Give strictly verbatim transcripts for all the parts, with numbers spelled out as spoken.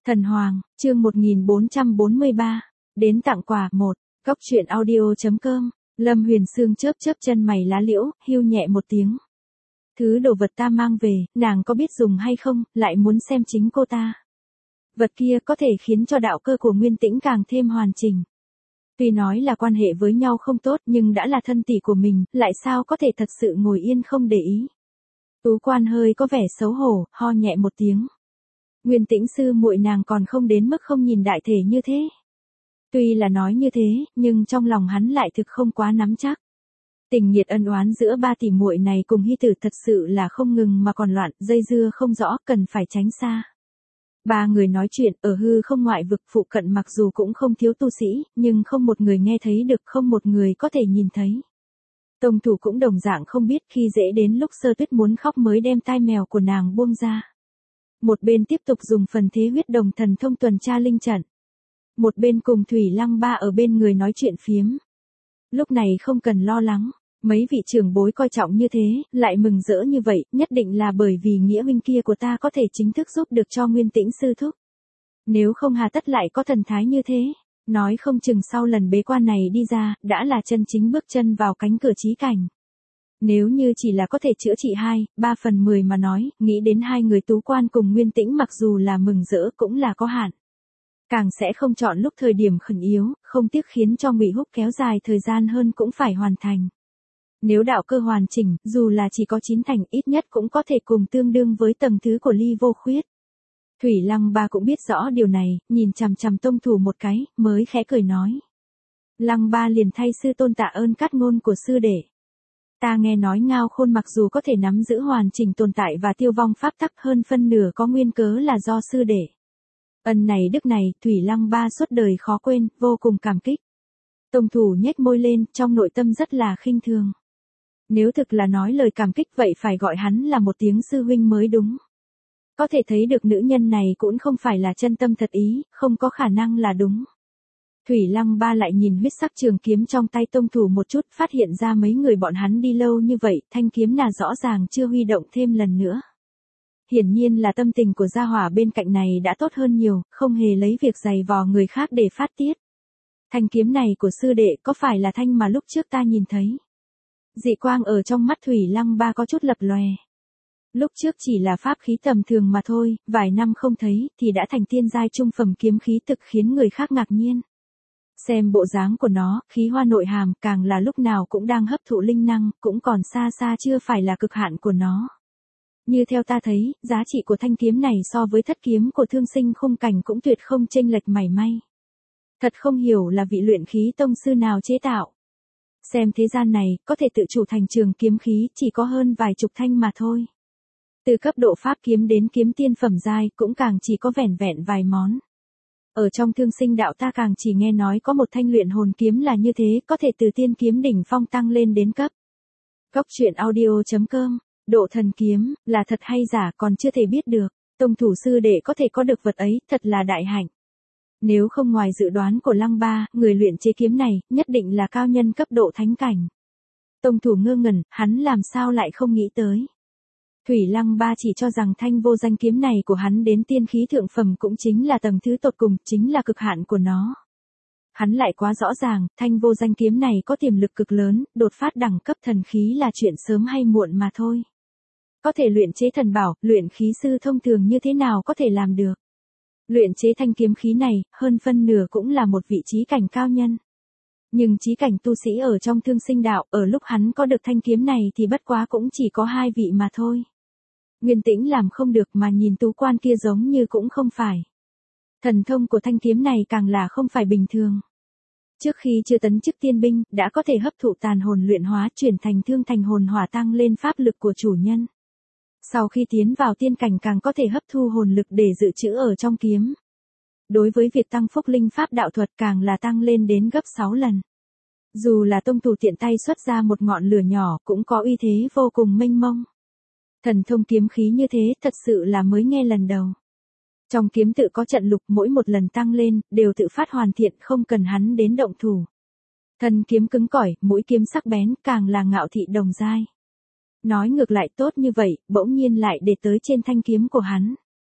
Thần Hoàng, chương một nghìn bốn trăm bốn mươi ba, đến tặng quà một, góc truyện audio.com, Lâm Huyền Sương chớp chớp chân mày lá liễu, hiu nhẹ một tiếng. Thứ đồ vật ta mang về, nàng có biết dùng hay không, lại muốn xem chính cô ta. Vật kia có thể khiến cho đạo cơ của Nguyên Tĩnh càng thêm hoàn chỉnh. Tuy nói là quan hệ với nhau không tốt nhưng đã là thân tỷ của mình, lại sao có thể thật sự ngồi yên không để ý. Tú Quan hơi có vẻ xấu hổ, ho nhẹ một tiếng. Nguyên Tĩnh sư muội nàng còn không đến mức không nhìn đại thể như thế. Tuy là nói như thế, nhưng trong lòng hắn lại thực không quá nắm chắc. Tình nhiệt ân oán giữa ba tỷ muội này cùng Hy Tử thật sự là không ngừng mà còn loạn, dây dưa không rõ, cần phải tránh xa. Ba người nói chuyện ở hư không ngoại vực phụ cận mặc dù cũng không thiếu tu sĩ, nhưng không một người nghe thấy được, không một người có thể nhìn thấy. Tông thủ cũng đồng dạng không biết khi dễ đến lúc Sơ Tuyết muốn khóc mới đem tai mèo của nàng buông ra. Một bên tiếp tục dùng phần thế huyết đồng thần thông tuần tra linh trận. Một bên cùng Thủy Lăng Ba ở bên người nói chuyện phiếm. Lúc này không cần lo lắng, mấy vị trưởng bối coi trọng như thế, lại mừng rỡ như vậy, nhất định là bởi vì nghĩa huynh kia của ta có thể chính thức giúp được cho Nguyên Tĩnh sư thúc. Nếu không hà tất lại có thần thái như thế, nói không chừng sau lần bế quan này đi ra, đã là chân chính bước chân vào cánh cửa chí cảnh. Nếu như chỉ là có thể chữa trị hai, ba phần mười mà nói, nghĩ đến hai người Tú Quan cùng Nguyên Tĩnh mặc dù là mừng rỡ cũng là có hạn. Càng sẽ không chọn lúc thời điểm khẩn yếu, không tiếc khiến cho Ngụy Húc kéo dài thời gian hơn cũng phải hoàn thành. Nếu đạo cơ hoàn chỉnh, dù là chỉ có chín thành ít nhất cũng có thể cùng tương đương với tầng thứ của Ly Vô Khuyết. Thủy Lăng Ba cũng biết rõ điều này, nhìn chằm chằm tông thủ một cái, mới khẽ cười nói. Lăng Ba liền thay sư tôn tạ ơn cát ngôn của sư đệ. Ta nghe nói Ngao Khôn mặc dù có thể nắm giữ hoàn chỉnh tồn tại và tiêu vong pháp tắc hơn phân nửa có nguyên cớ là do sư đệ. Ân này đức này, Thủy Lăng Ba suốt đời khó quên, vô cùng cảm kích. Tông thủ nhếch môi lên, trong nội tâm rất là khinh thường. Nếu thực là nói lời cảm kích vậy phải gọi hắn là một tiếng sư huynh mới đúng. Có thể thấy được nữ nhân này cũng không phải là chân tâm thật ý, không có khả năng là đúng. Thủy Lăng Ba lại nhìn huyết sắc trường kiếm trong tay tông thủ một chút, phát hiện ra mấy người bọn hắn đi lâu như vậy, thanh kiếm là rõ ràng chưa huy động thêm lần nữa. Hiển nhiên là tâm tình của gia hỏa bên cạnh này đã tốt hơn nhiều, không hề lấy việc giày vò người khác để phát tiết. Thanh kiếm này của sư đệ có phải là thanh mà lúc trước ta nhìn thấy? Dị quang ở trong mắt Thủy Lăng Ba có chút lập lòe. Lúc trước chỉ là pháp khí tầm thường mà thôi, vài năm không thấy thì đã thành tiên giai trung phẩm kiếm khí thực khiến người khác ngạc nhiên. Xem bộ dáng của nó, khí hoa nội hàm càng là lúc nào cũng đang hấp thụ linh năng, cũng còn xa xa chưa phải là cực hạn của nó. Như theo ta thấy, giá trị của thanh kiếm này so với thất kiếm của Thương Sinh Khung Cảnh cũng tuyệt không chênh lệch mảy may. Thật không hiểu là vị luyện khí tông sư nào chế tạo. Xem thế gian này, có thể tự chủ thành trường kiếm khí chỉ có hơn vài chục thanh mà thôi. Từ cấp độ pháp kiếm đến kiếm tiên phẩm giai cũng càng chỉ có vẻn vẹn vài món. Ở trong Thương Sinh đạo ta càng chỉ nghe nói có một thanh luyện hồn kiếm là như thế, có thể từ tiên kiếm đỉnh phong tăng lên đến cấp. Góc truyện audio.com, độ thần kiếm, là thật hay giả còn chưa thể biết được, tông thủ sư đệ có thể có được vật ấy, thật là đại hạnh. Nếu không ngoài dự đoán của Lăng Ba, người luyện chế kiếm này, nhất định là cao nhân cấp độ thánh cảnh. Tông thủ ngơ ngẩn, hắn làm sao lại không nghĩ tới. Thủy Lăng Ba chỉ cho rằng thanh vô danh kiếm này của hắn đến tiên khí thượng phẩm cũng chính là tầng thứ tột cùng, chính là cực hạn của nó. Hắn lại quá rõ ràng, thanh vô danh kiếm này có tiềm lực cực lớn, đột phát đẳng cấp thần khí là chuyện sớm hay muộn mà thôi. Có thể luyện chế thần bảo, luyện khí sư thông thường như thế nào có thể làm được. Luyện chế thanh kiếm khí này, hơn phân nửa cũng là một vị trí cảnh cao nhân. Nhưng trí cảnh tu sĩ ở trong Thương Sinh đạo, ở lúc hắn có được thanh kiếm này thì bất quá cũng chỉ có hai vị mà thôi. Nguyên Tĩnh làm không được mà nhìn Tú Quan kia giống như cũng không phải. Thần thông của thanh kiếm này càng là không phải bình thường. Trước khi chưa tấn chức tiên binh, đã có thể hấp thụ tàn hồn luyện hóa chuyển thành thương thành hồn hỏa tăng lên pháp lực của chủ nhân. Sau khi tiến vào tiên cảnh càng có thể hấp thu hồn lực để dự trữ ở trong kiếm. Đối với việc tăng phúc linh pháp đạo thuật càng là tăng lên đến gấp sáu lần. Dù là tông thủ tiện tay xuất ra một ngọn lửa nhỏ cũng có uy thế vô cùng mênh mông. Thần thông kiếm khí như thế thật sự là mới nghe lần đầu. Trong kiếm tự có trận lục mỗi một lần tăng lên, đều tự phát hoàn thiện không cần hắn đến động thủ. Thân kiếm cứng cỏi, mũi kiếm sắc bén càng là ngạo thị đồng giai. Nói ngược lại tốt như vậy, bỗng nhiên lại để tới trên thanh kiếm của hắn.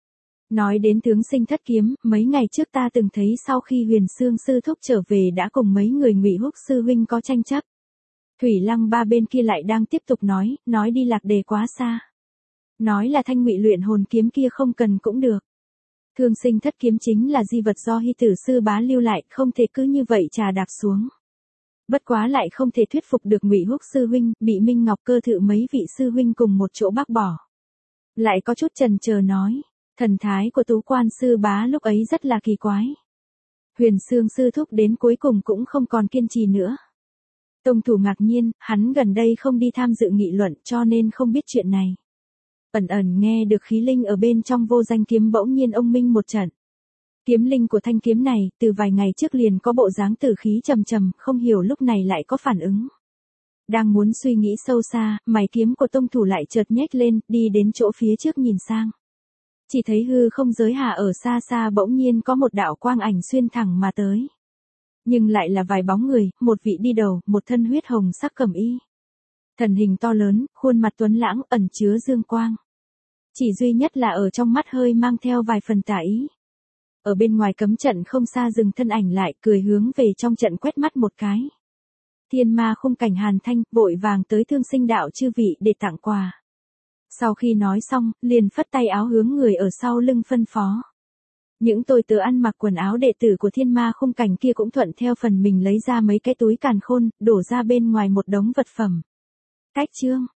Nói đến tướng sinh thất kiếm, mấy ngày trước ta từng thấy sau khi Huyền Xương sư thúc trở về đã cùng mấy người Ngụy Húc sư huynh có tranh chấp. Thủy Lăng ba bên kia lại đang tiếp tục nói, nói đi lạc đề quá xa. Nói là thanh ngụy luyện hồn kiếm kia không cần cũng được. Thương sinh thất kiếm chính là di vật do Hy Tử sư bá lưu lại, không thể cứ như vậy trà đạp xuống. Bất quá lại không thể thuyết phục được Ngụy Húc sư huynh, bị Minh Ngọc Cơ Thự mấy vị sư huynh cùng một chỗ bác bỏ. Lại có chút chần chờ nói, thần thái của Tú Quan sư bá lúc ấy rất là kỳ quái. Huyền Xương sư thúc đến cuối cùng cũng không còn kiên trì nữa. Tông thủ ngạc nhiên, hắn gần đây không đi tham dự nghị luận cho nên không biết chuyện này. Ẩn ẩn nghe được khí linh ở bên trong vô danh kiếm bỗng nhiên ông minh một trận. Kiếm linh của thanh kiếm này, từ vài ngày trước liền có bộ dáng tử khí trầm trầm, không hiểu lúc này lại có phản ứng. Đang muốn suy nghĩ sâu xa, mày kiếm của tông thủ lại chợt nhếch lên, đi đến chỗ phía trước nhìn sang. Chỉ thấy hư không giới hạ ở xa xa bỗng nhiên có một đạo quang ảnh xuyên thẳng mà tới. Nhưng lại là vài bóng người, một vị đi đầu, một thân huyết hồng sắc cẩm y. Thần hình to lớn, khuôn mặt tuấn lãng, ẩn chứa dương quang. Chỉ duy nhất là ở trong mắt hơi mang theo vài phần tà ý. Ở bên ngoài cấm trận không xa dừng thân ảnh lại, cười hướng về trong trận quét mắt một cái. Thiên ma khung cảnh Hàn Thanh, vội vàng tới Thương Sinh đạo chư vị để tặng quà. Sau khi nói xong, liền phất tay áo hướng người ở sau lưng phân phó. Những tôi tớ ăn mặc quần áo đệ tử của thiên ma khung cảnh kia cũng thuận theo phần mình lấy ra mấy cái túi càn khôn, đổ ra bên ngoài một đống vật phẩm. Cách chương.